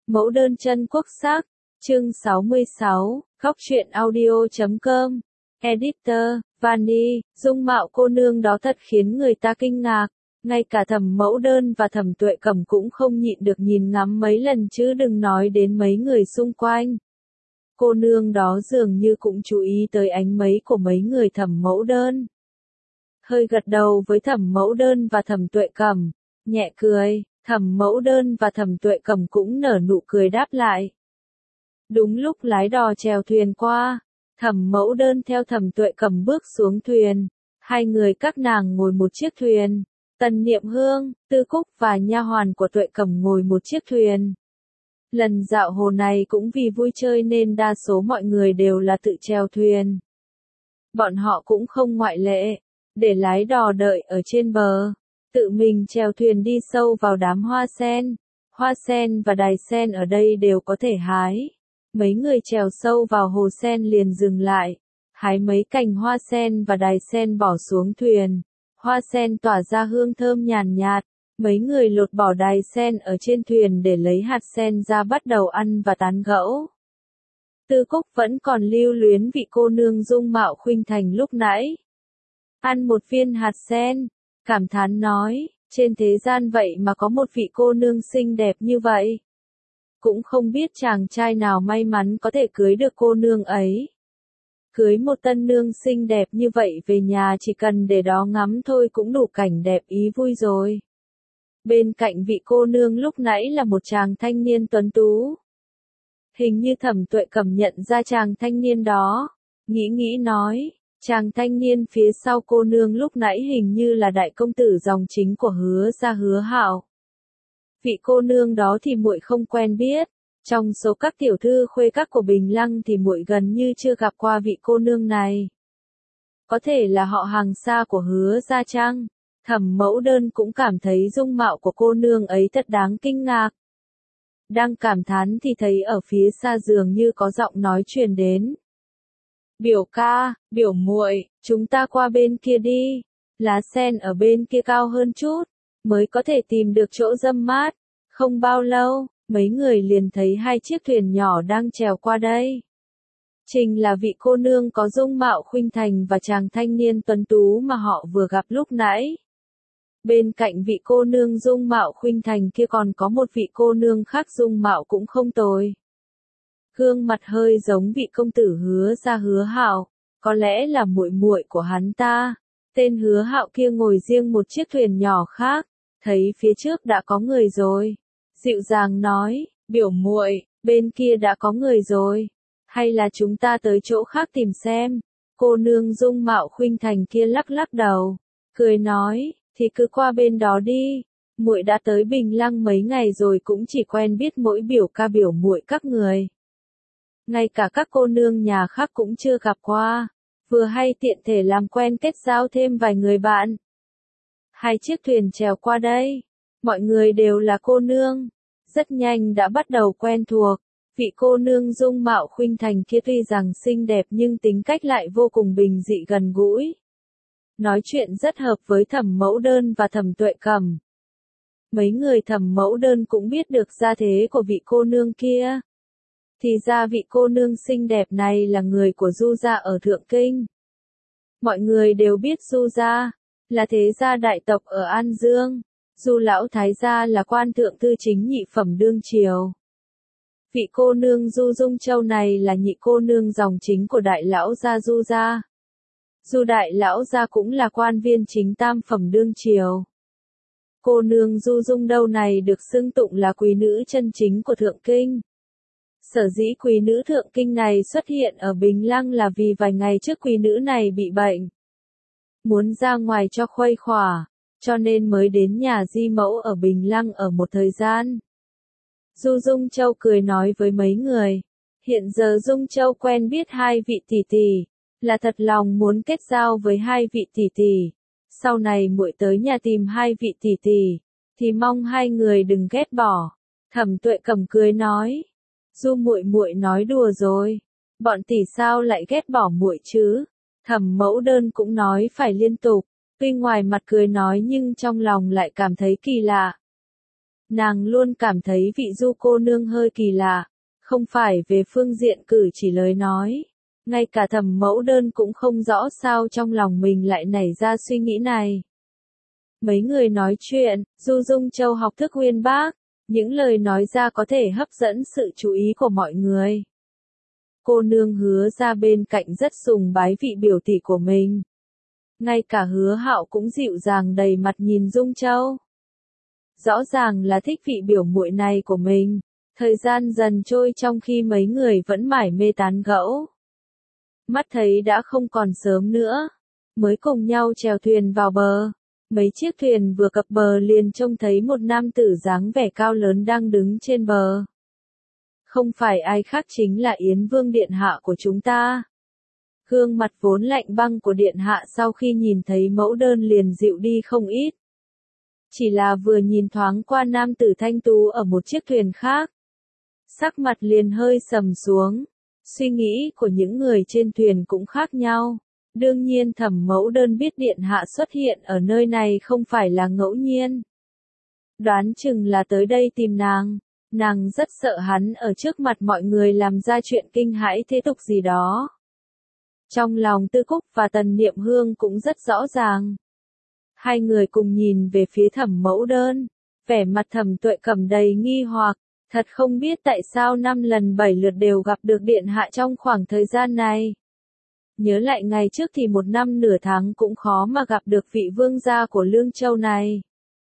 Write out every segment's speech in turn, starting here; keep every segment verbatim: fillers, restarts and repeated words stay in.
Mẫu đơn chân quốc sắc, chương sáu mươi sáu, góc truyện audio chấm com, editor, Vani, dung mạo cô nương đó thật khiến người ta kinh ngạc, ngay cả Thẩm Mẫu Đơn và Thẩm Tuệ Cẩm cũng không nhịn được nhìn ngắm mấy lần chứ đừng nói đến mấy người xung quanh. Cô nương đó dường như cũng chú ý tới ánh mấy của mấy người Thẩm Mẫu Đơn. Hơi gật đầu với Thẩm Mẫu Đơn và Thẩm Tuệ Cẩm, nhẹ cười. Thẩm Mẫu Đơn và Thẩm Tuệ Cẩm cũng nở nụ cười đáp lại. Đúng lúc lái đò chèo thuyền qua, Thẩm Mẫu Đơn theo Thẩm Tuệ Cẩm bước xuống thuyền, hai người các nàng ngồi một chiếc thuyền, Tần Niệm Hương, Tư Cúc và nha hoàn của Tuệ Cẩm ngồi một chiếc thuyền. Lần dạo hồ này cũng vì vui chơi nên đa số mọi người đều là tự chèo thuyền. Bọn họ cũng không ngoại lệ, để lái đò đợi ở trên bờ. Tự mình chèo thuyền đi sâu vào đám hoa sen. Hoa sen và đài sen ở đây đều có thể hái. Mấy người chèo sâu vào hồ sen liền dừng lại. Hái mấy cành hoa sen và đài sen bỏ xuống thuyền. Hoa sen tỏa ra hương thơm nhàn nhạt. Mấy người lột bỏ đài sen ở trên thuyền để lấy hạt sen ra bắt đầu ăn và tán gẫu. Tư Cúc vẫn còn lưu luyến vị cô nương dung mạo khuynh thành lúc nãy. Ăn một viên hạt sen. Cảm thán nói, trên thế gian vậy mà có một vị cô nương xinh đẹp như vậy. Cũng không biết chàng trai nào may mắn có thể cưới được cô nương ấy. Cưới một tân nương xinh đẹp như vậy về nhà chỉ cần để đó ngắm thôi cũng đủ cảnh đẹp ý vui rồi. Bên cạnh vị cô nương lúc nãy là một chàng thanh niên tuấn tú. Hình như Thẩm Tuệ Cẩm nhận ra chàng thanh niên đó, nghĩ nghĩ nói. Chàng thanh niên phía sau cô nương lúc nãy hình như là đại công tử dòng chính của Hứa gia Hứa Hạo. Vị cô nương đó thì muội không quen biết, trong số các tiểu thư khuê các của Bình Lăng thì muội gần như chưa gặp qua vị cô nương này. Có thể là họ hàng xa của Hứa gia chăng? Thẩm Mẫu Đơn cũng cảm thấy dung mạo của cô nương ấy thật đáng kinh ngạc. Đang cảm thán thì thấy ở phía xa dường như có giọng nói truyền đến. Biểu ca, biểu muội, chúng ta qua bên kia đi. Lá sen ở bên kia cao hơn chút, mới có thể tìm được chỗ râm mát. Không bao lâu, mấy người liền thấy hai chiếc thuyền nhỏ đang chèo qua đây. Trình là vị cô nương có dung mạo khuynh thành và chàng thanh niên tuấn tú mà họ vừa gặp lúc nãy. Bên cạnh vị cô nương dung mạo khuynh thành kia còn có một vị cô nương khác dung mạo cũng không tồi. Gương mặt hơi giống vị công tử Hứa gia Hứa Hạo, có lẽ là muội muội của hắn ta. Tên Hứa Hạo kia ngồi riêng một chiếc thuyền nhỏ khác, thấy phía trước đã có người rồi, dịu dàng nói, biểu muội, bên kia đã có người rồi, hay là chúng ta tới chỗ khác tìm xem. Cô nương dung mạo khuynh thành kia lắc lắc đầu, cười nói, thì cứ qua bên đó đi. Muội đã tới Bình Lăng mấy ngày rồi cũng chỉ quen biết mỗi biểu ca biểu muội các người. Ngay cả các cô nương nhà khác cũng chưa gặp qua, vừa hay tiện thể làm quen kết giao thêm vài người bạn. Hai chiếc thuyền chèo qua đây, mọi người đều là cô nương, rất nhanh đã bắt đầu quen thuộc. Vị cô nương dung mạo khuynh thành kia tuy rằng xinh đẹp nhưng tính cách lại vô cùng bình dị gần gũi. Nói chuyện rất hợp với Thẩm Mẫu Đơn và Thẩm Tuệ Cẩm. Mấy người Thẩm Mẫu Đơn cũng biết được gia thế của vị cô nương kia. Thì ra vị cô nương xinh đẹp này là người của Du gia ở Thượng Kinh. Mọi người đều biết Du gia là thế gia đại tộc ở An Dương. Du lão thái gia là quan thượng thư chính nhị phẩm đương triều. Vị cô nương Du Dung Châu này là nhị cô nương dòng chính của đại lão gia Du gia. Du đại lão gia cũng là quan viên chính tam phẩm đương triều. Cô nương Du Dung Đâu này được xưng tụng là quý nữ chân chính của Thượng Kinh. Sở dĩ quý nữ Thượng Kinh này xuất hiện ở Bình Lăng là vì vài ngày trước quý nữ này bị bệnh. Muốn ra ngoài cho khuây khỏa, cho nên mới đến nhà di mẫu ở Bình Lăng ở một thời gian. Du Dung Châu cười nói với mấy người, hiện giờ Dung Châu quen biết hai vị tỷ tỷ, là thật lòng muốn kết giao với hai vị tỷ tỷ. Sau này muội tới nhà tìm hai vị tỷ tỷ, thì mong hai người đừng ghét bỏ. Thẩm Tuệ Cẩm cười nói, Du muội muội nói đùa rồi, bọn tỷ sao lại ghét bỏ muội chứ? Thẩm Mẫu Đơn cũng nói phải liên tục, tuy ngoài mặt cười nói nhưng trong lòng lại cảm thấy kỳ lạ. Nàng luôn cảm thấy vị Du cô nương hơi kỳ lạ, không phải về phương diện cử chỉ lời nói. Ngay cả Thẩm Mẫu Đơn cũng không rõ sao trong lòng mình lại nảy ra suy nghĩ này. Mấy người nói chuyện, Du Dung Châu học thức uyên bác, những lời nói ra có thể hấp dẫn sự chú ý của mọi người. Cô nương Hứa ra bên cạnh rất sùng bái vị biểu tỷ của mình. Ngay cả Hứa Hạo cũng dịu dàng đầy mặt nhìn Dung Châu. Rõ ràng là thích vị biểu muội này của mình. Thời gian dần trôi trong khi mấy người vẫn mải mê tán gẫu. Mắt thấy đã không còn sớm nữa, mới cùng nhau chèo thuyền vào bờ. Mấy chiếc thuyền vừa cập bờ liền trông thấy một nam tử dáng vẻ cao lớn đang đứng trên bờ. Không phải ai khác chính là Yến Vương điện hạ của chúng ta. Gương mặt vốn lạnh băng của điện hạ sau khi nhìn thấy Mẫu Đơn liền dịu đi không ít. Chỉ là vừa nhìn thoáng qua nam tử thanh tú ở một chiếc thuyền khác. Sắc mặt liền hơi sầm xuống. Suy nghĩ của những người trên thuyền cũng khác nhau. Đương nhiên Thẩm Mẫu Đơn biết điện hạ xuất hiện ở nơi này không phải là ngẫu nhiên. Đoán chừng là tới đây tìm nàng. Nàng rất sợ hắn ở trước mặt mọi người làm ra chuyện kinh hãi thế tục gì đó. Trong lòng Tư Cúc và Tần Niệm Hương cũng rất rõ ràng. Hai người cùng nhìn về phía Thẩm Mẫu Đơn. Vẻ mặt Thẩm Tuệ Cẩm đầy nghi hoặc. Thật không biết tại sao năm lần bảy lượt đều gặp được điện hạ trong khoảng thời gian này. Nhớ lại ngày trước thì một năm nửa tháng cũng khó mà gặp được vị vương gia của Lương Châu này.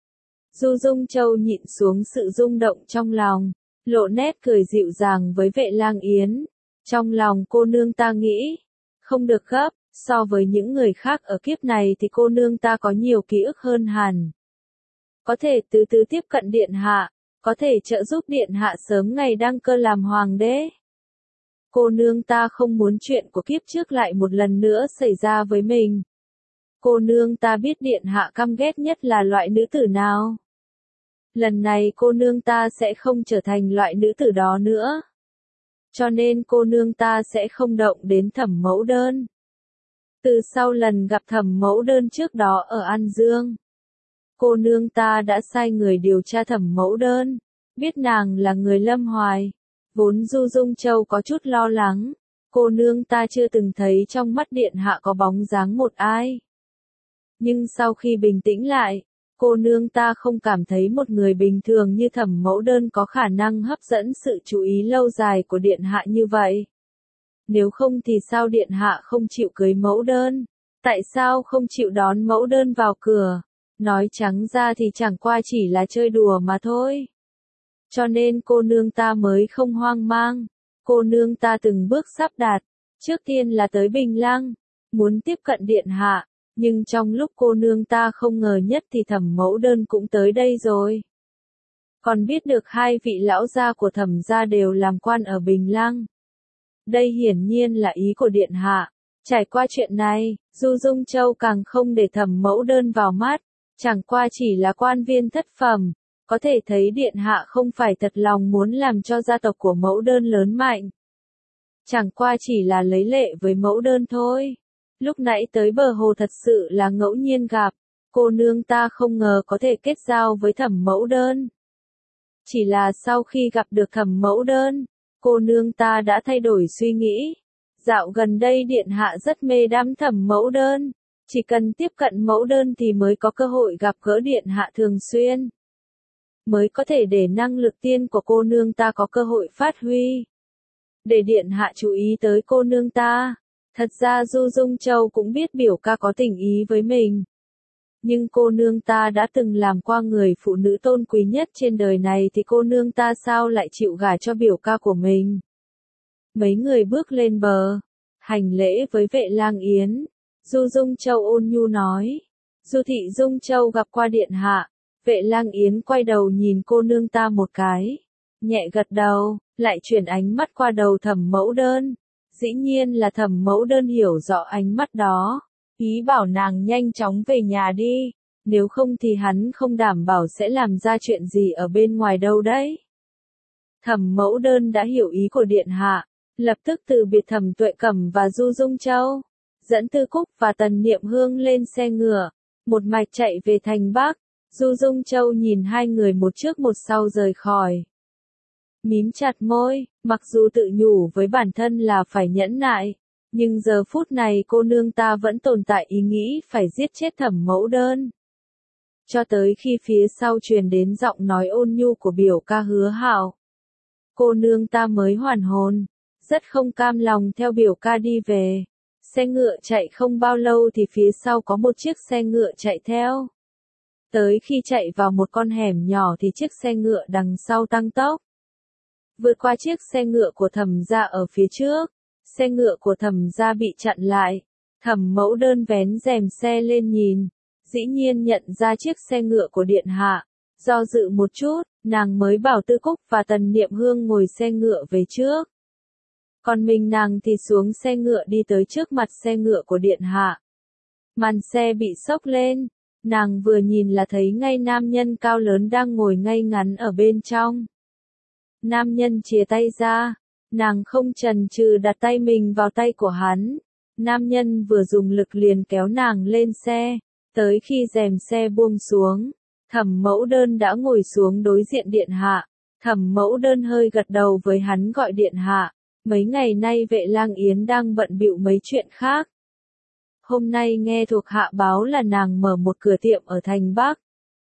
Du Dung Châu nhịn xuống sự rung động trong lòng, lộ nét cười dịu dàng với Vệ Lang Yến. Trong lòng cô nương ta nghĩ, không được gấp, so với những người khác ở kiếp này thì cô nương ta có nhiều ký ức hơn hẳn. Có thể từ từ tiếp cận điện hạ, có thể trợ giúp điện hạ sớm ngày đăng cơ làm hoàng đế. Cô nương ta không muốn chuyện của kiếp trước lại một lần nữa xảy ra với mình. Cô nương ta biết điện hạ căm ghét nhất là loại nữ tử nào. Lần này cô nương ta sẽ không trở thành loại nữ tử đó nữa. Cho nên cô nương ta sẽ không động đến Thẩm Mẫu Đơn. Từ sau lần gặp Thẩm Mẫu Đơn trước đó ở An Dương, cô nương ta đã sai người điều tra Thẩm Mẫu Đơn, biết nàng là người Lâm Hoài. Vốn Du Dung Châu có chút lo lắng, cô nương ta chưa từng thấy trong mắt điện hạ có bóng dáng một ai. Nhưng sau khi bình tĩnh lại, cô nương ta không cảm thấy một người bình thường như Thẩm Mẫu Đơn có khả năng hấp dẫn sự chú ý lâu dài của điện hạ như vậy. Nếu không thì sao điện hạ không chịu cưới Mẫu Đơn? Tại sao không chịu đón Mẫu Đơn vào cửa? Nói trắng ra thì chẳng qua chỉ là chơi đùa mà thôi. Cho nên cô nương ta mới không hoang mang. Cô nương ta từng bước sắp đạt. Trước tiên là tới Bình Lăng, muốn tiếp cận điện hạ. Nhưng trong lúc cô nương ta không ngờ nhất thì Thẩm Mẫu Đơn cũng tới đây rồi. Còn biết được hai vị lão gia của Thẩm gia đều làm quan ở Bình Lăng. Đây hiển nhiên là ý của điện hạ. Trải qua chuyện này, Du Dung Châu càng không để Thẩm Mẫu Đơn vào mắt. Chẳng qua chỉ là quan viên thất phẩm. Có thể thấy điện hạ không phải thật lòng muốn làm cho gia tộc của Mẫu Đơn lớn mạnh. Chẳng qua chỉ là lấy lệ với Mẫu Đơn thôi. Lúc nãy tới bờ hồ thật sự là ngẫu nhiên gặp. Cô nương ta không ngờ có thể kết giao với Thẩm Mẫu Đơn. Chỉ là sau khi gặp được Thẩm Mẫu Đơn, cô nương ta đã thay đổi suy nghĩ. Dạo gần đây điện hạ rất mê đắm Thẩm Mẫu Đơn. Chỉ cần tiếp cận Mẫu Đơn thì mới có cơ hội gặp gỡ điện hạ thường xuyên. Mới có thể để năng lực tiên của cô nương ta có cơ hội phát huy. Để điện hạ chú ý tới cô nương ta. Thật ra Du Dung Châu cũng biết biểu ca có tình ý với mình. Nhưng cô nương ta đã từng làm qua người phụ nữ tôn quý nhất trên đời này thì cô nương ta sao lại chịu gả cho biểu ca của mình. Mấy người bước lên bờ, hành lễ với Vệ Lang Yến. Du Dung Châu ôn nhu nói. Du thị Dung Châu gặp qua điện hạ. Vệ Lang Yến quay đầu nhìn cô nương ta một cái. Nhẹ gật đầu, lại chuyển ánh mắt qua đầu Thẩm Mẫu Đơn. Dĩ nhiên là Thẩm Mẫu Đơn hiểu rõ ánh mắt đó. Ý bảo nàng nhanh chóng về nhà đi. Nếu không thì hắn không đảm bảo sẽ làm ra chuyện gì ở bên ngoài đâu đấy. Thẩm Mẫu Đơn đã hiểu ý của điện hạ. Lập tức từ biệt Thẩm Tuệ Cẩm và Du Dung Châu. Dẫn Tư Cúc và Tần Niệm Hương lên xe ngựa. Một mạch chạy về thành Bắc. Du Dung Châu nhìn hai người một trước một sau rời khỏi. Mím chặt môi, mặc dù tự nhủ với bản thân là phải nhẫn nại, nhưng giờ phút này cô nương ta vẫn tồn tại ý nghĩ phải giết chết Thẩm Mẫu Đơn. Cho tới khi phía sau truyền đến giọng nói ôn nhu của biểu ca Hứa Hạo, cô nương ta mới hoàn hồn, rất không cam lòng theo biểu ca đi về. Xe ngựa chạy không bao lâu thì phía sau có một chiếc xe ngựa chạy theo. Tới khi chạy vào một con hẻm nhỏ thì chiếc xe ngựa đằng sau tăng tốc. Vượt qua chiếc xe ngựa của Thẩm gia ở phía trước, xe ngựa của Thẩm gia bị chặn lại. Thẩm Mẫu Đơn vén rèm xe lên nhìn, dĩ nhiên nhận ra chiếc xe ngựa của điện hạ. Do dự một chút, nàng mới bảo Tư Cúc và Tần Niệm Hương ngồi xe ngựa về trước. Còn mình nàng thì xuống xe ngựa đi tới trước mặt xe ngựa của điện hạ. Màn xe bị xốc lên, nàng vừa nhìn là thấy ngay nam nhân cao lớn đang ngồi ngay ngắn ở bên trong. Nam nhân chìa tay ra, nàng không chần chừ đặt tay mình vào tay của hắn. Nam nhân vừa dùng lực liền kéo nàng lên xe, tới khi rèm xe buông xuống, Thẩm Mẫu Đơn đã ngồi xuống đối diện điện hạ. Thẩm Mẫu Đơn hơi gật đầu với hắn gọi điện hạ. Mấy ngày nay Vệ Lang Yến đang bận bịu mấy chuyện khác. Hôm nay nghe thuộc hạ báo là nàng mở một cửa tiệm ở thành Bắc.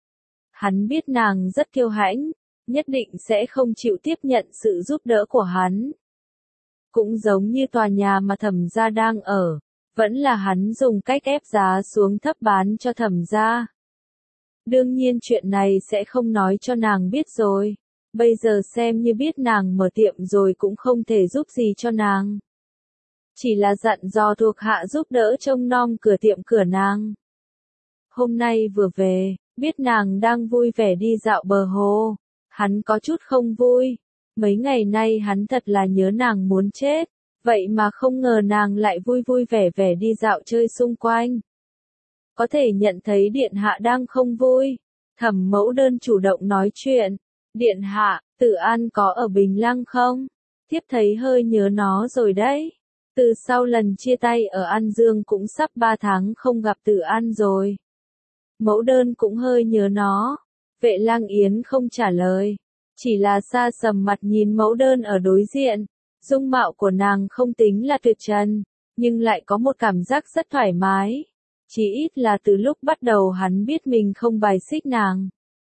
Hắn biết nàng rất kiêu hãnh, nhất định sẽ không chịu tiếp nhận sự giúp đỡ của hắn. Cũng giống như tòa nhà mà Thẩm gia đang ở, vẫn là hắn dùng cách ép giá xuống thấp bán cho Thẩm gia. Đương nhiên chuyện này sẽ không nói cho nàng biết rồi. Bây giờ xem như biết nàng mở tiệm rồi cũng không thể giúp gì cho nàng. Chỉ là dặn dò thuộc hạ giúp đỡ trông nom cửa tiệm cửa nàng. Hôm nay vừa về, biết nàng đang vui vẻ đi dạo bờ hồ. Hắn có chút không vui. Mấy ngày nay hắn thật là nhớ nàng muốn chết. Vậy mà không ngờ nàng lại vui vui vẻ vẻ đi dạo chơi xung quanh. Có thể nhận thấy điện hạ đang không vui. Thẩm Mẫu Đơn chủ động nói chuyện. Điện hạ, Tử An có ở Bình Lăng không? Thiếp thấy hơi nhớ nó rồi đấy. Từ sau lần chia tay ở An Dương cũng sắp ba tháng không gặp Tử An rồi. Mẫu Đơn cũng hơi nhớ nó. Vệ Lang Yến không trả lời. Chỉ là xa sầm mặt nhìn Mẫu Đơn ở đối diện. Dung mạo của nàng không tính là tuyệt trần, nhưng lại có một cảm giác rất thoải mái. Chỉ ít là từ lúc bắt đầu hắn biết mình không bài xích nàng.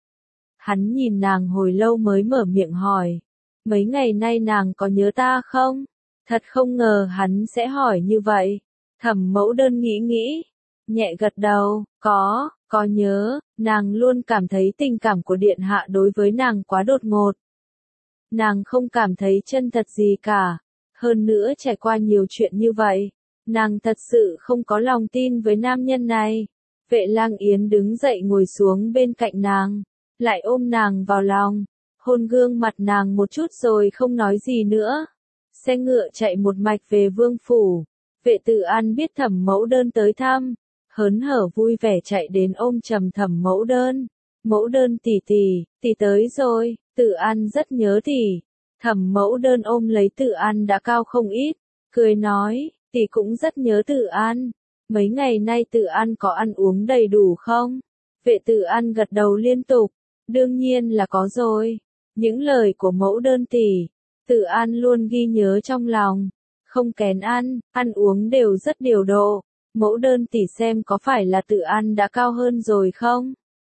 Hắn nhìn nàng hồi lâu mới mở miệng hỏi. Mấy ngày nay nàng có nhớ ta không? Thật không ngờ hắn sẽ hỏi như vậy. Thẩm Mẫu Đơn nghĩ nghĩ. Nhẹ gật đầu, có, có nhớ, nàng luôn cảm thấy tình cảm của điện hạ đối với nàng quá đột ngột. Nàng không cảm thấy chân thật gì cả. Hơn nữa trải qua nhiều chuyện như vậy, nàng thật sự không có lòng tin với nam nhân này. Vệ Lang Yến đứng dậy ngồi xuống bên cạnh nàng. Lại ôm nàng vào lòng, hôn gương mặt nàng một chút rồi không nói gì nữa. Xe ngựa chạy một mạch về vương phủ. Vệ Tử An biết Thẩm Mẫu Đơn tới thăm, hớn hở vui vẻ chạy đến ôm chầm Thẩm Mẫu Đơn. Mẫu Đơn tỷ tỷ, tỷ tới rồi. Tử An rất nhớ tỷ. Thẩm Mẫu Đơn ôm lấy Tử An đã cao không ít, cười nói, tỷ cũng rất nhớ Tử An. Mấy ngày nay Tử An có ăn uống đầy đủ không? Vệ Tử An gật đầu liên tục. Đương nhiên là có rồi. Những lời của Mẫu Đơn tỷ, Tử An luôn ghi nhớ trong lòng. Không kén ăn, ăn uống đều rất điều độ. Mẫu Đơn tỷ xem có phải là Tử An đã cao hơn rồi không?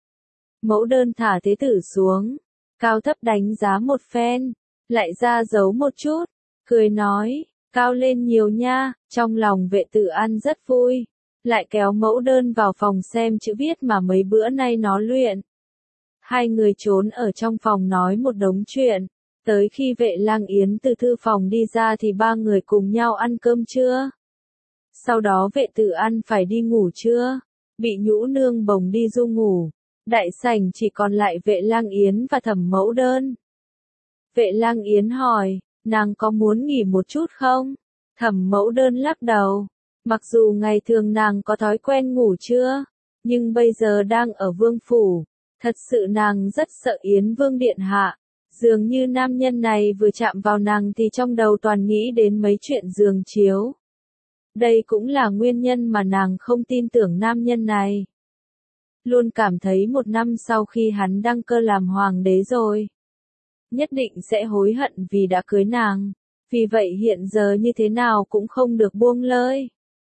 Mẫu Đơn thả thế tử xuống, cao thấp đánh giá một phen, lại ra giấu một chút, cười nói, cao lên nhiều nha. Trong lòng Vệ Tử An rất vui, lại kéo Mẫu Đơn vào phòng xem chữ viết mà mấy bữa nay nó luyện. Hai người trốn ở trong phòng nói một đống chuyện, tới khi Vệ Lang Yến từ thư phòng đi ra thì ba người cùng nhau ăn cơm trưa. Sau đó Vệ Tử An phải đi ngủ trưa, bị Nhũ Nương bồng đi du ngủ. Đại sảnh chỉ còn lại Vệ Lang Yến và Thẩm Mẫu Đơn. Vệ Lang Yến hỏi, nàng có muốn nghỉ một chút không? Thẩm Mẫu Đơn lắc đầu. Mặc dù ngày thường nàng có thói quen ngủ trưa, nhưng bây giờ đang ở vương phủ. Thật sự nàng rất sợ Yến Vương điện hạ. Dường như nam nhân này vừa chạm vào nàng thì trong đầu toàn nghĩ đến mấy chuyện giường chiếu. Đây cũng là nguyên nhân mà nàng không tin tưởng nam nhân này. luôn cảm thấy một năm sau khi hắn đăng cơ làm hoàng đế rồi, nhất định sẽ hối hận vì đã cưới nàng, vì vậy hiện giờ như thế nào cũng không được buông lơi.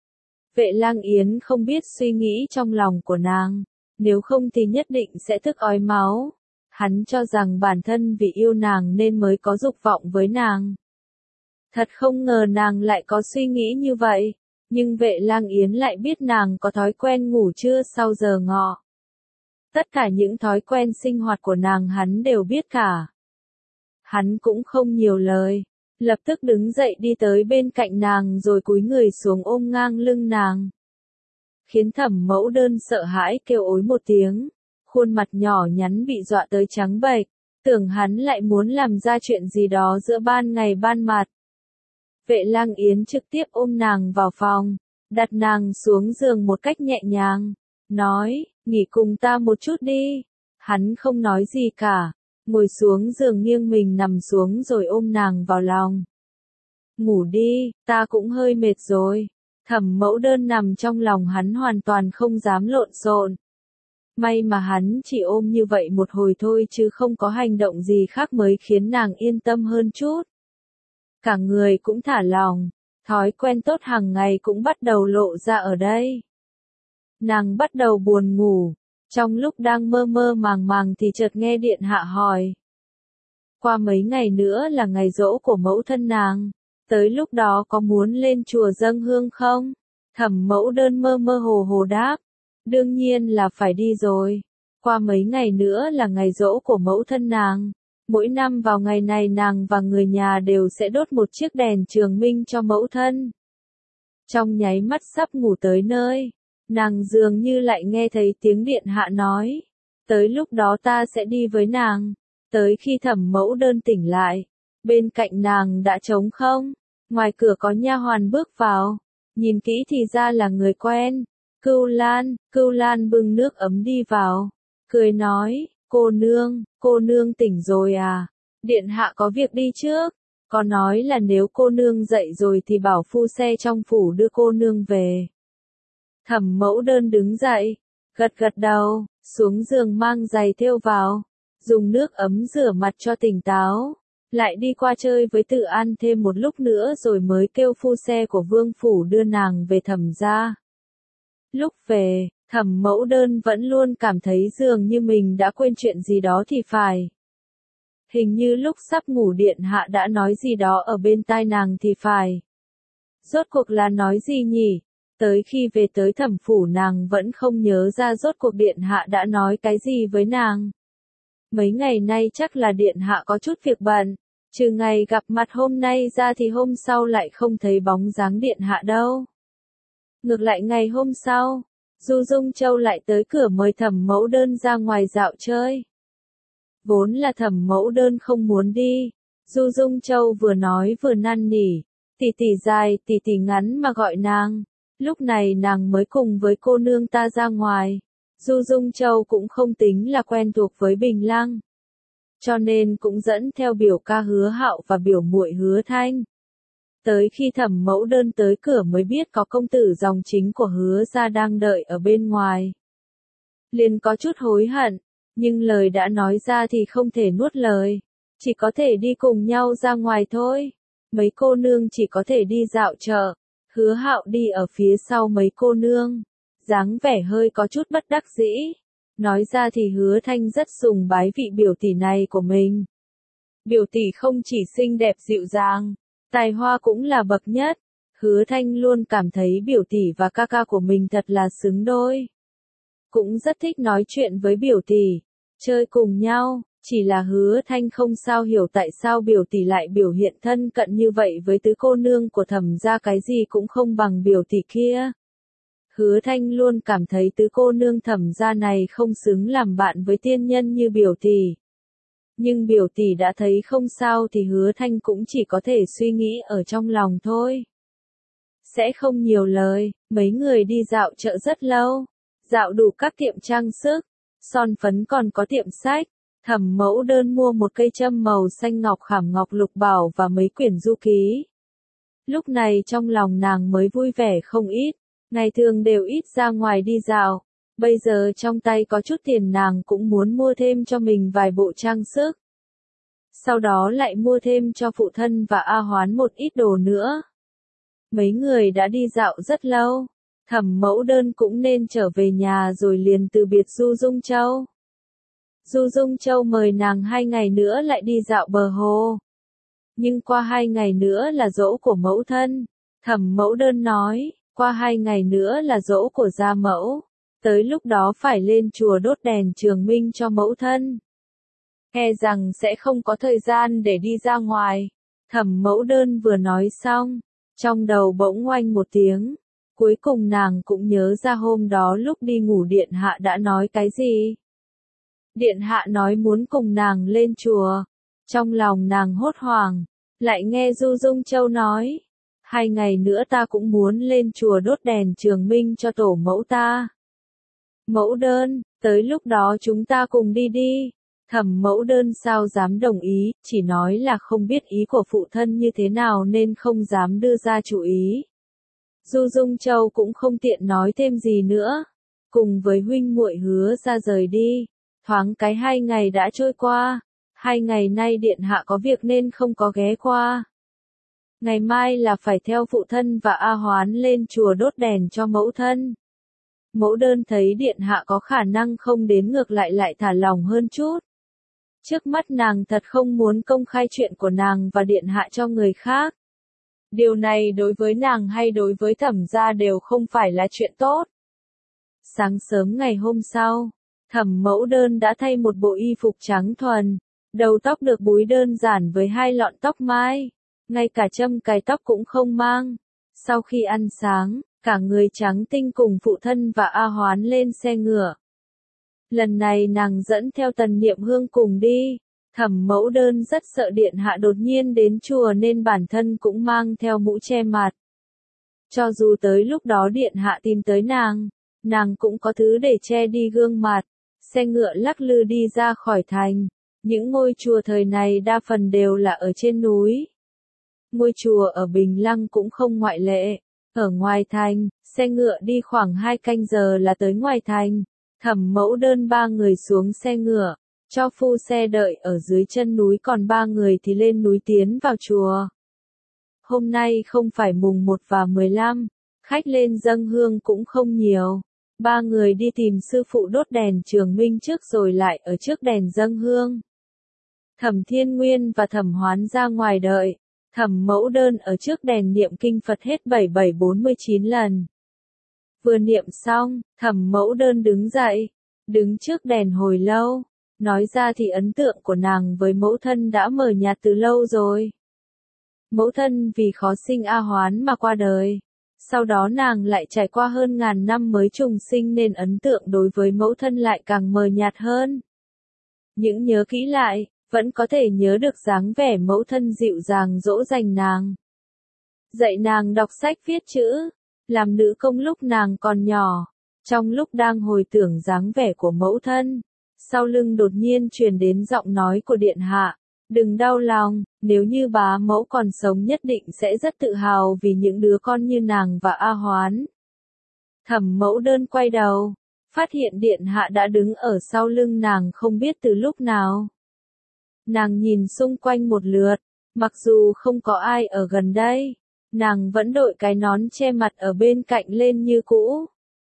Vệ Lang Yến không biết suy nghĩ trong lòng của nàng, nếu không thì nhất định sẽ tức ói máu. Hắn cho rằng bản thân vì yêu nàng nên mới có dục vọng với nàng. Thật không ngờ nàng lại có suy nghĩ như vậy, nhưng Vệ Lang Yến lại biết nàng có thói quen ngủ trưa sau giờ ngọ. Tất cả những thói quen sinh hoạt của nàng hắn đều biết cả. Hắn cũng không nhiều lời, lập tức đứng dậy đi tới bên cạnh nàng rồi cúi người xuống ôm ngang lưng nàng. Khiến Thẩm Mẫu Đơn sợ hãi kêu ối một tiếng, khuôn mặt nhỏ nhắn bị dọa tới trắng bệch, tưởng hắn lại muốn làm ra chuyện gì đó giữa ban ngày ban mặt. Vệ Lang Yến trực tiếp ôm nàng vào phòng, đặt nàng xuống giường một cách nhẹ nhàng, nói, nghỉ cùng ta một chút đi. Hắn không nói gì cả, ngồi xuống giường nghiêng mình nằm xuống rồi ôm nàng vào lòng. Ngủ đi, ta cũng hơi mệt rồi. Thẩm Mẫu Đơn nằm trong lòng hắn hoàn toàn không dám lộn xộn. May mà hắn chỉ ôm như vậy một hồi thôi chứ không có hành động gì khác mới khiến nàng yên tâm hơn chút. Cả người cũng thả lỏng, thói quen tốt hàng ngày cũng bắt đầu lộ ra ở đây. Nàng bắt đầu buồn ngủ, trong lúc đang mơ mơ màng màng thì chợt nghe điện hạ hỏi. Qua mấy ngày nữa là ngày giỗ của mẫu thân nàng, tới lúc đó có muốn lên chùa dâng hương không? Thẩm Mẫu Đơn mơ mơ hồ hồ đáp. Đương nhiên là phải đi rồi. Qua mấy ngày nữa là ngày giỗ của mẫu thân nàng. Mỗi năm vào ngày này nàng và người nhà đều sẽ đốt một chiếc đèn trường minh cho mẫu thân. Trong nháy mắt sắp ngủ tới nơi, nàng dường như lại nghe thấy tiếng điện hạ nói. Tới lúc đó ta sẽ đi với nàng. Tới khi Thẩm Mẫu Đơn tỉnh lại, bên cạnh nàng đã trống không. Ngoài cửa có nha hoàn bước vào. Nhìn kỹ thì ra là người quen. Cưu Lan, Cưu Lan bưng nước ấm đi vào, cười nói, cô nương, cô nương tỉnh rồi à, điện hạ có việc đi trước, có nói là nếu cô nương dậy rồi thì bảo phu xe trong phủ đưa cô nương về. Thẩm Mẫu Đơn đứng dậy, gật gật đầu, xuống giường mang giày thêu vào, dùng nước ấm rửa mặt cho tỉnh táo, lại đi qua chơi với Tự An thêm một lúc nữa rồi mới kêu phu xe của vương phủ đưa nàng về Thẩm gia. Lúc về, Thẩm Mẫu Đơn vẫn luôn cảm thấy dường như mình đã quên chuyện gì đó thì phải. Hình như lúc sắp ngủ điện hạ đã nói gì đó ở bên tai nàng thì phải. Rốt cuộc là nói gì nhỉ? Tới khi về tới thẩm phủ nàng vẫn không nhớ ra rốt cuộc điện hạ đã nói cái gì với nàng. Mấy ngày nay chắc là điện hạ có chút việc bận, trừ ngày gặp mặt hôm nay ra thì hôm sau lại không thấy bóng dáng điện hạ đâu. Ngược lại ngày hôm sau, Du Dung Châu lại tới cửa mời Thẩm Mẫu Đơn ra ngoài dạo chơi. Vốn là Thẩm Mẫu Đơn không muốn đi, Du Dung Châu vừa nói vừa năn nỉ, tỷ tỷ dài, tỷ tỷ ngắn mà gọi nàng. Lúc này nàng mới cùng với cô nương ta ra ngoài. Du Dung Châu cũng không tính là quen thuộc với Bình Lăng, cho nên cũng dẫn theo biểu ca Hứa Hạo và biểu muội Hứa Thanh. Tới khi Thẩm Mẫu Đơn tới cửa mới biết có công tử dòng chính của Hứa gia đang đợi ở bên ngoài. Liền có chút hối hận, nhưng lời đã nói ra thì không thể nuốt lời, chỉ có thể đi cùng nhau ra ngoài thôi. Mấy cô nương chỉ có thể đi dạo chợ, Hứa Hạo đi ở phía sau mấy cô nương, dáng vẻ hơi có chút bất đắc dĩ. Nói ra thì Hứa Thanh rất sùng bái vị biểu tỷ này của mình. Biểu tỷ không chỉ xinh đẹp dịu dàng, tài hoa cũng là bậc nhất. Hứa Thanh luôn cảm thấy biểu tỷ và ca ca của mình thật là xứng đôi. Cũng rất thích nói chuyện với biểu tỷ, chơi cùng nhau, chỉ là Hứa Thanh không sao hiểu tại sao biểu tỷ lại biểu hiện thân cận như vậy với tứ cô nương của Thẩm gia, cái gì cũng không bằng biểu tỷ kia. Hứa Thanh luôn cảm thấy tứ cô nương Thẩm gia này không xứng làm bạn với tiên nhân như biểu tỷ. Nhưng biểu tỷ đã thấy không sao thì Hứa Thanh cũng chỉ có thể suy nghĩ ở trong lòng thôi. Sẽ không nhiều lời, mấy người đi dạo chợ rất lâu, dạo đủ các tiệm trang sức, son phấn còn có tiệm sách. Thẩm Mẫu Đơn mua một cây châm màu xanh ngọc khảm ngọc lục bảo và mấy quyển du ký. Lúc này trong lòng nàng mới vui vẻ không ít, ngày thường đều ít ra ngoài đi dạo, Bây giờ trong tay có chút tiền nàng cũng muốn mua thêm cho mình vài bộ trang sức. Sau đó lại mua thêm cho phụ thân và A Hoán một ít đồ nữa. Mấy người đã đi dạo rất lâu. Thẩm Mẫu Đơn cũng nên trở về nhà rồi liền từ biệt Du Dung Châu. Du Dung Châu mời nàng hai ngày nữa lại đi dạo bờ hồ. Nhưng qua hai ngày nữa là giỗ của mẫu thân. Thẩm Mẫu Đơn nói, qua hai ngày nữa là giỗ của gia mẫu. Tới lúc đó phải lên chùa đốt đèn trường minh cho mẫu thân. E rằng sẽ không có thời gian để đi ra ngoài. Thẩm Mẫu Đơn vừa nói xong, trong đầu bỗng oanh một tiếng. Cuối cùng nàng cũng nhớ ra hôm đó lúc đi ngủ điện hạ đã nói cái gì. Điện hạ nói muốn cùng nàng lên chùa. Trong lòng nàng hốt hoảng, lại nghe Du Dung Châu nói. Hai ngày nữa ta cũng muốn lên chùa đốt đèn trường minh cho tổ mẫu ta. Mẫu Đơn, tới lúc đó chúng ta cùng đi đi. Thẩm Mẫu Đơn sao dám đồng ý, chỉ nói là không biết ý của phụ thân như thế nào nên không dám đưa ra chủ ý. Du Dung Châu cũng không tiện nói thêm gì nữa. Cùng với huynh muội hứa ra rời đi. Thoáng cái hai ngày đã trôi qua. Hai ngày nay điện hạ có việc nên không có ghé qua. Ngày mai là phải theo phụ thân và A Hoán lên chùa đốt đèn cho mẫu thân. Mẫu Đơn thấy điện hạ có khả năng không đến ngược lại lại thả lòng hơn chút. Trước mắt nàng thật không muốn công khai chuyện của nàng và điện hạ cho người khác. Điều này đối với nàng hay đối với Thẩm gia đều không phải là chuyện tốt. Sáng sớm ngày hôm sau, Thẩm Mẫu Đơn đã thay một bộ y phục trắng thuần, đầu tóc được búi đơn giản với hai lọn tóc mai, ngay cả châm cài tóc cũng không mang. Sau khi ăn sáng, cả người trắng tinh cùng phụ thân và A Hoán lên xe ngựa. Lần này nàng dẫn theo Tần Niệm Hương cùng đi. Thẩm Mẫu Đơn rất sợ điện hạ đột nhiên đến chùa nên bản thân cũng mang theo mũ che mặt. Cho dù tới lúc đó điện hạ tìm tới nàng, nàng cũng có thứ để che đi gương mặt. Xe ngựa lắc lư đi ra khỏi thành. Những ngôi chùa thời này đa phần đều là ở trên núi. Ngôi chùa ở Bình Lăng cũng không ngoại lệ. Ở ngoài thành, xe ngựa đi khoảng hai canh giờ là tới ngoài thành. Thẩm Mẫu Đơn ba người xuống xe ngựa, cho phu xe đợi ở dưới chân núi còn ba người thì lên núi tiến vào chùa. Hôm nay không phải mùng một và mười lăm, khách lên dâng hương cũng không nhiều. Ba người đi tìm sư phụ đốt đèn trường minh trước rồi lại ở trước đèn dâng hương. Thẩm Thiên Nguyên và Thẩm Hoán ra ngoài đợi. Thẩm Mẫu Đơn ở trước đèn niệm kinh Phật hết bảy bảy bốn mươi chín lần. Vừa niệm xong, Thẩm Mẫu Đơn đứng dậy, đứng trước đèn hồi lâu. Nói ra thì ấn tượng của nàng với mẫu thân đã mờ nhạt từ lâu rồi. Mẫu thân vì khó sinh A Hoán mà qua đời. Sau đó nàng lại trải qua hơn ngàn năm mới trùng sinh nên ấn tượng đối với mẫu thân lại càng mờ nhạt hơn. Những nhớ kỹ lại, vẫn có thể nhớ được dáng vẻ mẫu thân dịu dàng dỗ dành nàng. Dạy nàng đọc sách viết chữ, làm nữ công lúc nàng còn nhỏ. Trong lúc đang hồi tưởng dáng vẻ của mẫu thân, sau lưng đột nhiên truyền đến giọng nói của điện hạ. Đừng đau lòng, nếu như bá mẫu còn sống nhất định sẽ rất tự hào vì những đứa con như nàng và A Hoán. Thẩm Mẫu Đơn quay đầu, phát hiện điện hạ đã đứng ở sau lưng nàng không biết từ lúc nào. Nàng nhìn xung quanh một lượt, mặc dù không có ai ở gần đây, nàng vẫn đội cái nón che mặt ở bên cạnh lên như cũ.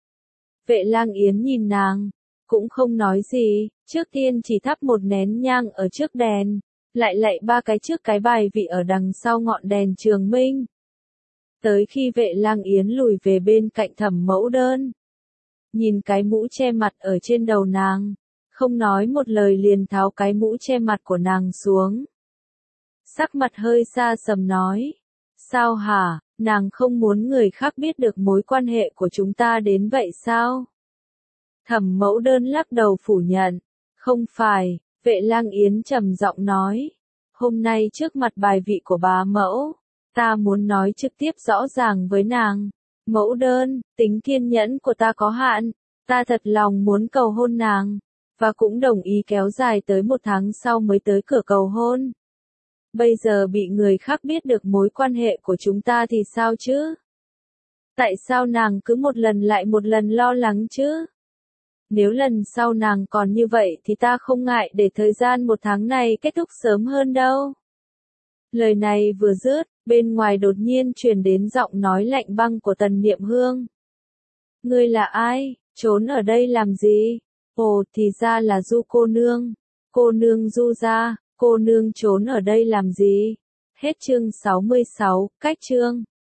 Vệ Lang Yến nhìn nàng, cũng không nói gì, trước tiên chỉ thắp một nén nhang ở trước đèn, lại lạy ba cái trước cái bài vị ở đằng sau ngọn đèn trường minh. Tới khi Vệ Lang Yến lùi về bên cạnh Thẩm Mẫu Đơn, nhìn cái mũ che mặt ở trên đầu nàng, không nói một lời liền tháo cái mũ che mặt của nàng xuống. Sắc mặt hơi xa sầm nói, sao hả, nàng không muốn người khác biết được mối quan hệ của chúng ta đến vậy sao? Thẩm Mẫu Đơn lắc đầu phủ nhận, không phải. Vệ Lang Yến trầm giọng nói, hôm nay trước mặt bài vị của bá mẫu, ta muốn nói trực tiếp rõ ràng với nàng. Mẫu Đơn, tính kiên nhẫn của ta có hạn, ta thật lòng muốn cầu hôn nàng, và cũng đồng ý kéo dài tới một tháng sau mới tới cửa cầu hôn. Bây giờ bị người khác biết được mối quan hệ của chúng ta thì sao chứ? Tại sao nàng cứ một lần lại một lần lo lắng chứ? Nếu lần sau nàng còn như vậy thì ta không ngại để thời gian một tháng này kết thúc sớm hơn đâu. Lời này vừa dứt, bên ngoài đột nhiên truyền đến giọng nói lạnh băng của Tần Niệm Hương. Ngươi là ai, trốn ở đây làm gì? Ồ, thì ra là Du cô nương. Cô nương Du gia, cô nương trốn ở đây làm gì? Hết chương sáu mươi sáu, cách chương.